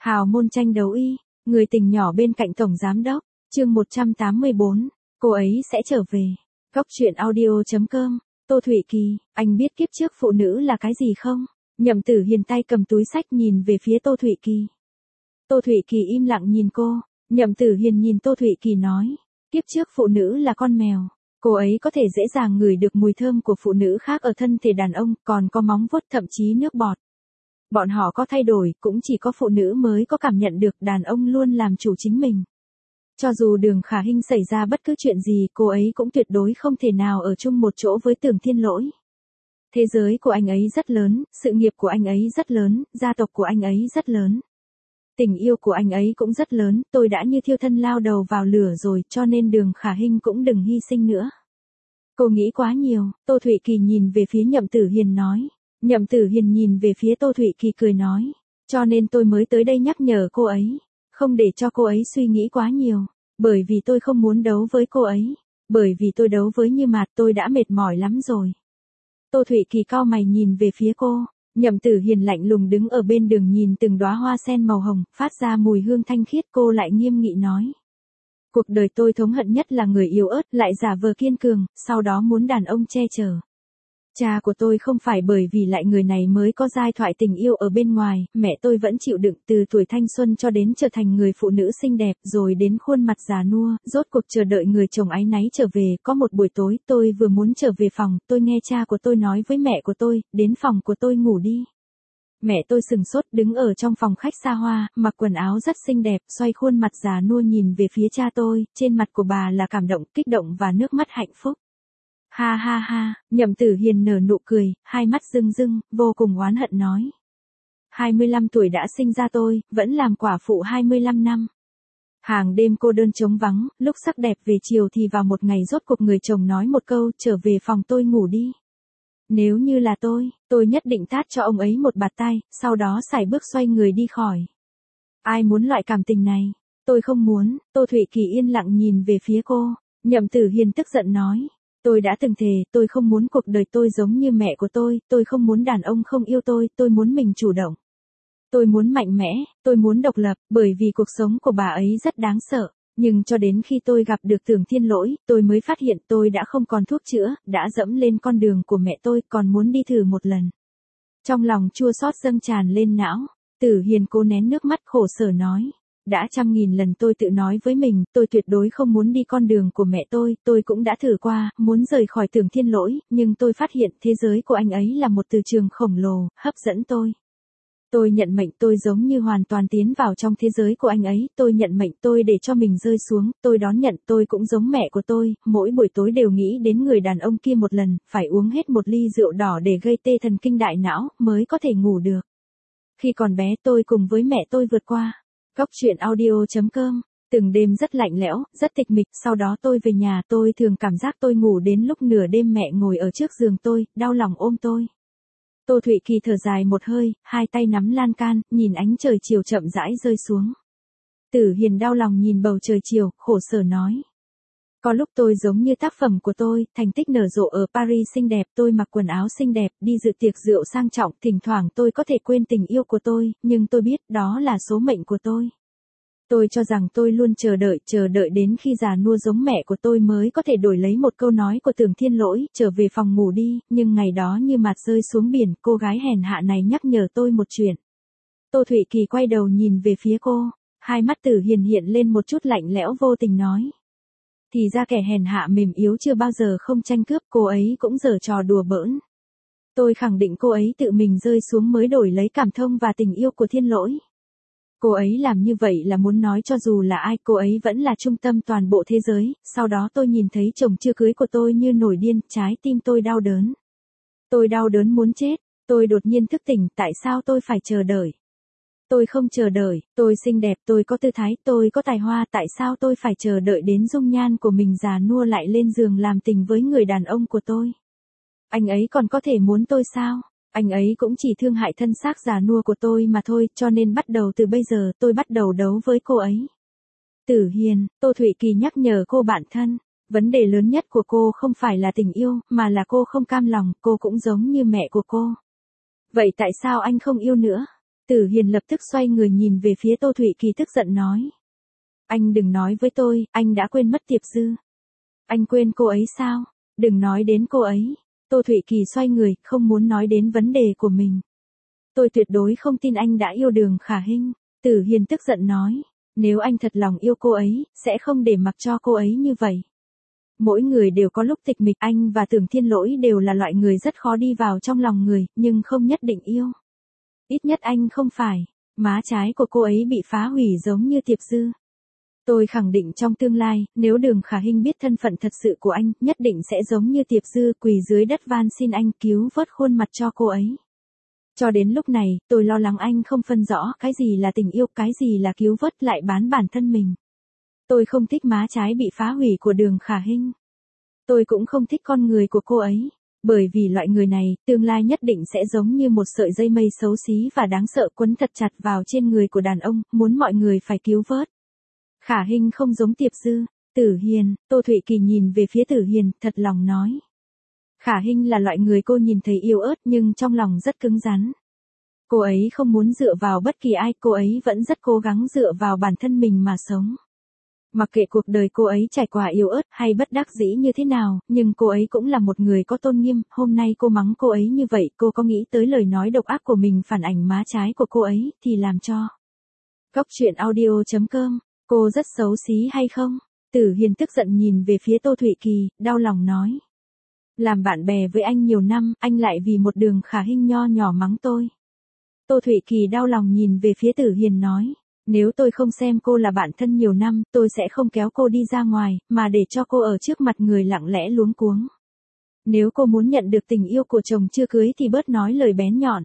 Hào môn tranh đấu y, người tình nhỏ bên cạnh tổng giám đốc, chương 184, cô ấy sẽ trở về. Góc truyện audio.com, Tô Thụy Kỳ, anh biết kiếp trước phụ nữ là cái gì không? Nhậm Tử Hiền tay cầm túi sách nhìn về phía Tô Thụy Kỳ. Tô Thụy Kỳ im lặng nhìn cô, Nhậm Tử Hiền nhìn Tô Thụy Kỳ nói, kiếp trước phụ nữ là con mèo. Cô ấy có thể dễ dàng ngửi được mùi thơm của phụ nữ khác ở thân thể đàn ông, còn có móng vuốt thậm chí nước bọt. Bọn họ có thay đổi, cũng chỉ có phụ nữ mới có cảm nhận được đàn ông luôn làm chủ chính mình. Cho dù Đường Khả Hinh xảy ra bất cứ chuyện gì, cô ấy cũng tuyệt đối không thể nào ở chung một chỗ với Tưởng Thiên Lỗi. Thế giới của anh ấy rất lớn, sự nghiệp của anh ấy rất lớn, gia tộc của anh ấy rất lớn. Tình yêu của anh ấy cũng rất lớn, tôi đã như thiêu thân lao đầu vào lửa rồi, cho nên Đường Khả Hinh cũng đừng hy sinh nữa. Cô nghĩ quá nhiều, Tô Thụy Kỳ nhìn về phía Nhậm Tử Hiền nói. Nhậm Tử Hiền nhìn về phía Tô Thụy Kỳ cười nói, cho nên tôi mới tới đây nhắc nhở cô ấy, không để cho cô ấy suy nghĩ quá nhiều, bởi vì tôi không muốn đấu với cô ấy, bởi vì tôi đấu với Như Mạt tôi đã mệt mỏi lắm rồi. Tô Thụy Kỳ cau mày nhìn về phía cô, Nhậm Tử Hiền lạnh lùng đứng ở bên đường nhìn từng đóa hoa sen màu hồng, phát ra mùi hương thanh khiết, cô lại nghiêm nghị nói. Cuộc đời tôi thống hận nhất là người yếu ớt lại giả vờ kiên cường, sau đó muốn đàn ông che chở. Cha của tôi không phải bởi vì lại người này mới có giai thoại tình yêu ở bên ngoài, mẹ tôi vẫn chịu đựng từ tuổi thanh xuân cho đến trở thành người phụ nữ xinh đẹp rồi đến khuôn mặt già nua, rốt cuộc chờ đợi người chồng áy náy trở về. Có một buổi tối tôi vừa muốn trở về phòng, tôi nghe cha của tôi nói với mẹ của tôi, đến phòng của tôi ngủ đi. Mẹ tôi sừng sốt đứng ở trong phòng khách xa hoa, mặc quần áo rất xinh đẹp, xoay khuôn mặt già nua nhìn về phía cha tôi, trên mặt của bà là cảm động, kích động và nước mắt hạnh phúc. Ha ha ha, Nhậm Tử Hiền nở nụ cười, hai mắt rưng rưng, vô cùng oán hận nói. 25 tuổi đã sinh ra tôi, vẫn làm quả phụ 25 năm. Hàng đêm cô đơn trống vắng, lúc sắc đẹp về chiều thì vào một ngày rốt cuộc người chồng nói một câu, trở về phòng tôi ngủ đi. Nếu như là tôi nhất định tát cho ông ấy một bạt tay, sau đó sải bước xoay người đi khỏi. Ai muốn loại cảm tình này? Tôi không muốn. Tô Thụy Kỳ yên lặng nhìn về phía cô, Nhậm Tử Hiền tức giận nói. Tôi đã từng thề, tôi không muốn cuộc đời tôi giống như mẹ của tôi không muốn đàn ông không yêu tôi muốn mình chủ động. Tôi muốn mạnh mẽ, tôi muốn độc lập, bởi vì cuộc sống của bà ấy rất đáng sợ. Nhưng cho đến khi tôi gặp được Tưởng Thiên Lỗi, tôi mới phát hiện tôi đã không còn thuốc chữa, đã dẫm lên con đường của mẹ tôi, còn muốn đi thử một lần. Trong lòng chua xót dâng tràn lên não, Tử Hiền cố nén nước mắt khổ sở nói. Đã trăm nghìn lần tôi tự nói với mình, tôi tuyệt đối không muốn đi con đường của mẹ tôi cũng đã thử qua, muốn rời khỏi Tưởng Thiên Lỗi, nhưng tôi phát hiện thế giới của anh ấy là một từ trường khổng lồ, hấp dẫn tôi. Tôi nhận mệnh tôi giống như hoàn toàn tiến vào trong thế giới của anh ấy, tôi nhận mệnh tôi để cho mình rơi xuống, tôi đón nhận tôi cũng giống mẹ của tôi, mỗi buổi tối đều nghĩ đến người đàn ông kia một lần, phải uống hết một ly rượu đỏ để gây tê thần kinh đại não, mới có thể ngủ được. Khi còn bé tôi cùng với mẹ tôi vượt qua. Góc truyện audio.com, từng đêm rất lạnh lẽo, rất tịch mịch, sau đó tôi về nhà tôi thường cảm giác tôi ngủ đến lúc nửa đêm mẹ ngồi ở trước giường tôi, đau lòng ôm tôi. Tô Thụy Kỳ thở dài một hơi, hai tay nắm lan can, nhìn ánh trời chiều chậm rãi rơi xuống. Tử Hiền đau lòng nhìn bầu trời chiều, khổ sở nói. Có lúc tôi giống như tác phẩm của tôi, thành tích nở rộ ở Paris xinh đẹp, tôi mặc quần áo xinh đẹp, đi dự tiệc rượu sang trọng, thỉnh thoảng tôi có thể quên tình yêu của tôi, nhưng tôi biết đó là số mệnh của tôi. Tôi cho rằng tôi luôn chờ đợi đến khi già nua giống mẹ của tôi mới có thể đổi lấy một câu nói của Tưởng Thiên Lỗi, trở về phòng ngủ đi, nhưng ngày đó như mặt rơi xuống biển, cô gái hèn hạ này nhắc nhở tôi một chuyện. Tô Thụy Kỳ quay đầu nhìn về phía cô, hai mắt Tử Hiền hiện lên một chút lạnh lẽo vô tình nói. Thì ra kẻ hèn hạ mềm yếu chưa bao giờ không tranh cướp, cô ấy cũng giở trò đùa bỡn. Tôi khẳng định cô ấy tự mình rơi xuống mới đổi lấy cảm thông và tình yêu của Thiên Lỗi. Cô ấy làm như vậy là muốn nói cho dù là ai, cô ấy vẫn là trung tâm toàn bộ thế giới. Sau đó tôi nhìn thấy chồng chưa cưới của tôi như nổi điên, trái tim tôi đau đớn. Tôi đau đớn muốn chết, tôi đột nhiên thức tỉnh, tại sao tôi phải chờ đợi? Tôi không chờ đợi, tôi xinh đẹp, tôi có tư thái, tôi có tài hoa, tại sao tôi phải chờ đợi đến dung nhan của mình già nua lại lên giường làm tình với người đàn ông của tôi? Anh ấy còn có thể muốn tôi sao? Anh ấy cũng chỉ thương hại thân xác già nua của tôi mà thôi, cho nên bắt đầu từ bây giờ tôi bắt đầu đấu với cô ấy. Tử Hiền, Tô Thụy Kỳ nhắc nhở cô bạn thân, vấn đề lớn nhất của cô không phải là tình yêu, mà là cô không cam lòng, cô cũng giống như mẹ của cô. Vậy tại sao anh không yêu nữa? Tử Hiền lập tức xoay người nhìn về phía Tô Thụy Kỳ tức giận nói. Anh đừng nói với tôi, anh đã quên mất Tiệp Dư. Anh quên cô ấy sao? Đừng nói đến cô ấy. Tô Thụy Kỳ xoay người, không muốn nói đến vấn đề của mình. Tôi tuyệt đối không tin anh đã yêu Đường Khả Hinh. Tử Hiền tức giận nói. Nếu anh thật lòng yêu cô ấy, sẽ không để mặc cho cô ấy như vậy. Mỗi người đều có lúc tịch mịch, anh và Tưởng Thiên Lỗi đều là loại người rất khó đi vào trong lòng người, nhưng không nhất định yêu. Ít nhất anh không phải. Má trái của cô ấy bị phá hủy giống như Tiệp Dư. Tôi khẳng định trong tương lai, nếu Đường Khả Hinh biết thân phận thật sự của anh, nhất định sẽ giống như Tiệp Dư quỳ dưới đất van xin anh cứu vớt khuôn mặt cho cô ấy. Cho đến lúc này, tôi lo lắng anh không phân rõ cái gì là tình yêu, cái gì là cứu vớt lại bán bản thân mình. Tôi không thích má trái bị phá hủy của Đường Khả Hinh. Tôi cũng không thích con người của cô ấy. Bởi vì loại người này, tương lai nhất định sẽ giống như một sợi dây mây xấu xí và đáng sợ quấn thật chặt vào trên người của đàn ông, muốn mọi người phải cứu vớt. Khả Hinh không giống Tiệp Dư. Tử Hiền, Tô Thụy Kỳ nhìn về phía Tử Hiền, thật lòng nói. Khả Hinh là loại người cô nhìn thấy yếu ớt nhưng trong lòng rất cứng rắn. Cô ấy không muốn dựa vào bất kỳ ai, cô ấy vẫn rất cố gắng dựa vào bản thân mình mà sống. Mặc kệ cuộc đời cô ấy trải qua yếu ớt hay bất đắc dĩ như thế nào, nhưng cô ấy cũng là một người có tôn nghiêm. Hôm nay cô mắng cô ấy như vậy, cô có nghĩ tới lời nói độc ác của mình phản ảnh má trái của cô ấy, thì làm cho. Góc truyện audio.com, cô rất xấu xí hay không? Tử Hiền tức giận nhìn về phía Tô Thụy Kỳ, đau lòng nói. Làm bạn bè với anh nhiều năm, anh lại vì một Đường Khả Hinh nho nhỏ mắng tôi. Tô Thụy Kỳ đau lòng nhìn về phía Tử Hiền nói. Nếu tôi không xem cô là bạn thân nhiều năm, tôi sẽ không kéo cô đi ra ngoài, mà để cho cô ở trước mặt người lặng lẽ luống cuống. Nếu cô muốn nhận được tình yêu của chồng chưa cưới thì bớt nói lời bén nhọn.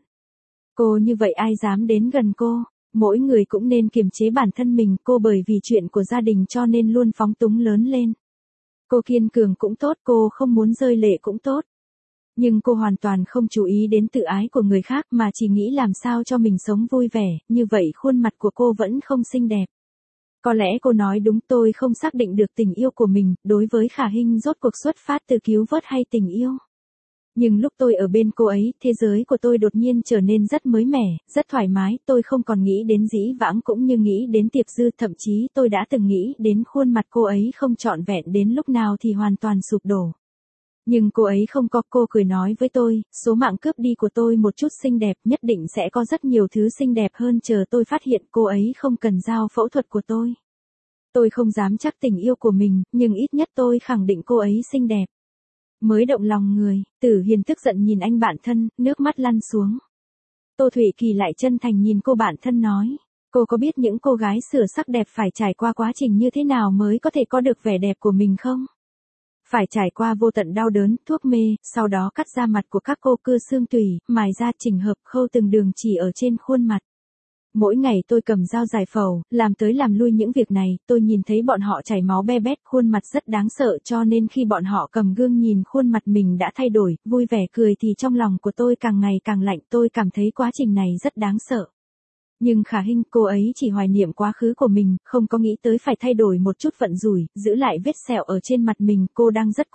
Cô như vậy ai dám đến gần cô, mỗi người cũng nên kiềm chế bản thân mình, cô bởi vì chuyện của gia đình cho nên luôn phóng túng lớn lên. Cô kiên cường cũng tốt, cô không muốn rơi lệ cũng tốt. Nhưng cô hoàn toàn không chú ý đến tự ái của người khác mà chỉ nghĩ làm sao cho mình sống vui vẻ, như vậy khuôn mặt của cô vẫn không xinh đẹp. Có lẽ cô nói đúng, tôi không xác định được tình yêu của mình, đối với Khả Hinh rốt cuộc xuất phát từ cứu vớt hay tình yêu. Nhưng lúc tôi ở bên cô ấy, thế giới của tôi đột nhiên trở nên rất mới mẻ, rất thoải mái, tôi không còn nghĩ đến dĩ vãng cũng như nghĩ đến Tiệp Dư, thậm chí tôi đã từng nghĩ đến khuôn mặt cô ấy không trọn vẹn đến lúc nào thì hoàn toàn sụp đổ. Nhưng cô ấy không có, cô cười nói với tôi, số mạng cướp đi của tôi một chút xinh đẹp, nhất định sẽ có rất nhiều thứ xinh đẹp hơn chờ tôi phát hiện, cô ấy không cần dao phẫu thuật của tôi. Tôi không dám chắc tình yêu của mình, nhưng ít nhất tôi khẳng định cô ấy xinh đẹp. Mới động lòng người, Tử Hiền tức giận nhìn anh bạn thân, nước mắt lăn xuống. Tô Thụy Kỳ lại chân thành nhìn cô bạn thân nói, cô có biết những cô gái sửa sắc đẹp phải trải qua quá trình như thế nào mới có thể có được vẻ đẹp của mình không? Phải trải qua vô tận đau đớn, thuốc mê, sau đó cắt da mặt của các cô cưa xương tủy, mài da chỉnh hợp, khâu từng đường chỉ ở trên khuôn mặt. Mỗi ngày tôi cầm dao giải phẫu, làm tới làm lui những việc này, tôi nhìn thấy bọn họ chảy máu be bét, khuôn mặt rất đáng sợ, cho nên khi bọn họ cầm gương nhìn khuôn mặt mình đã thay đổi, vui vẻ cười thì trong lòng của tôi càng ngày càng lạnh, tôi cảm thấy quá trình này rất đáng sợ. Nhưng Khả Hinh, cô ấy chỉ hoài niệm quá khứ của mình, không có nghĩ tới phải thay đổi một chút vận rủi, giữ lại vết sẹo ở trên mặt mình, cô đang rất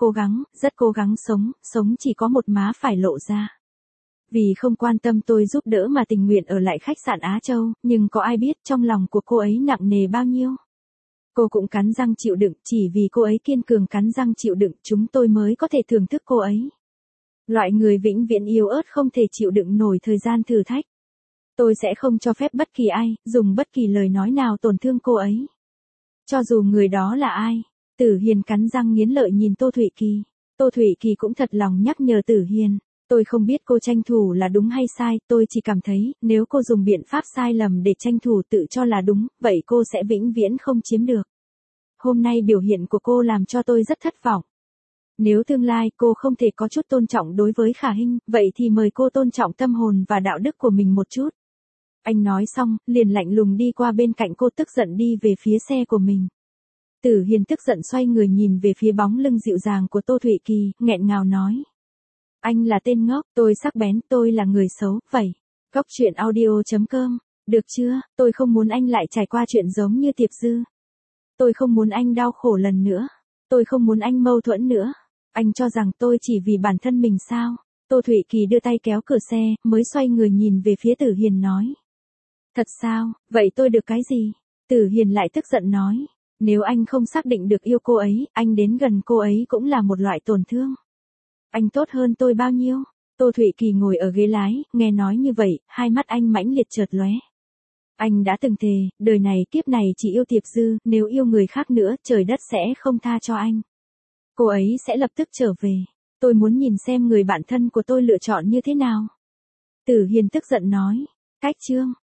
cố gắng sống chỉ có một má phải lộ ra. Vì không quan tâm tôi giúp đỡ mà tình nguyện ở lại khách sạn Á Châu, nhưng có ai biết trong lòng của cô ấy nặng nề bao nhiêu. Cô cũng cắn răng chịu đựng, chỉ vì cô ấy kiên cường cắn răng chịu đựng, chúng tôi mới có thể thưởng thức cô ấy. Loại người vĩnh viễn yếu ớt không thể chịu đựng nổi thời gian thử thách. Tôi sẽ không cho phép bất kỳ ai, dùng bất kỳ lời nói nào tổn thương cô ấy. Cho dù người đó là ai. Tử Hiền cắn răng nghiến lợi nhìn Tô Thụy Kỳ. Tô Thụy Kỳ cũng thật lòng nhắc nhở Tử Hiền. Tôi không biết cô tranh thủ là đúng hay sai, tôi chỉ cảm thấy, nếu cô dùng biện pháp sai lầm để tranh thủ tự cho là đúng, vậy cô sẽ vĩnh viễn không chiếm được. Hôm nay biểu hiện của cô làm cho tôi rất thất vọng. Nếu tương lai cô không thể có chút tôn trọng đối với Khả Hinh, vậy thì mời cô tôn trọng tâm hồn và đạo đức của mình một chút. Anh nói xong, liền lạnh lùng đi qua bên cạnh cô, tức giận đi về phía xe của mình. Tử Hiền tức giận xoay người nhìn về phía bóng lưng dịu dàng của Tô Thụy Kỳ, nghẹn ngào nói. Anh là tên ngốc, tôi sắc bén, tôi là người xấu, vậy. Góc truyện audio.com, được chưa, tôi không muốn anh lại trải qua chuyện giống như Tiệp Dư. Tôi không muốn anh đau khổ lần nữa. Tôi không muốn anh mâu thuẫn nữa. Anh cho rằng tôi chỉ vì bản thân mình sao? Tô Thụy Kỳ đưa tay kéo cửa xe, mới xoay người nhìn về phía Tử Hiền nói. Thật sao, vậy tôi được cái gì? Tử Hiền lại tức giận nói. Nếu anh không xác định được yêu cô ấy, anh đến gần cô ấy cũng là một loại tổn thương. Anh tốt hơn tôi bao nhiêu? Tô Thụy Kỳ ngồi ở ghế lái, nghe nói như vậy, hai mắt anh mãnh liệt chợt lóe. Anh đã từng thề, đời này kiếp này chỉ yêu Tiệp Dư, nếu yêu người khác nữa, trời đất sẽ không tha cho anh. Cô ấy sẽ lập tức trở về. Tôi muốn nhìn xem người bạn thân của tôi lựa chọn như thế nào. Tử Hiền tức giận nói. Cách chương.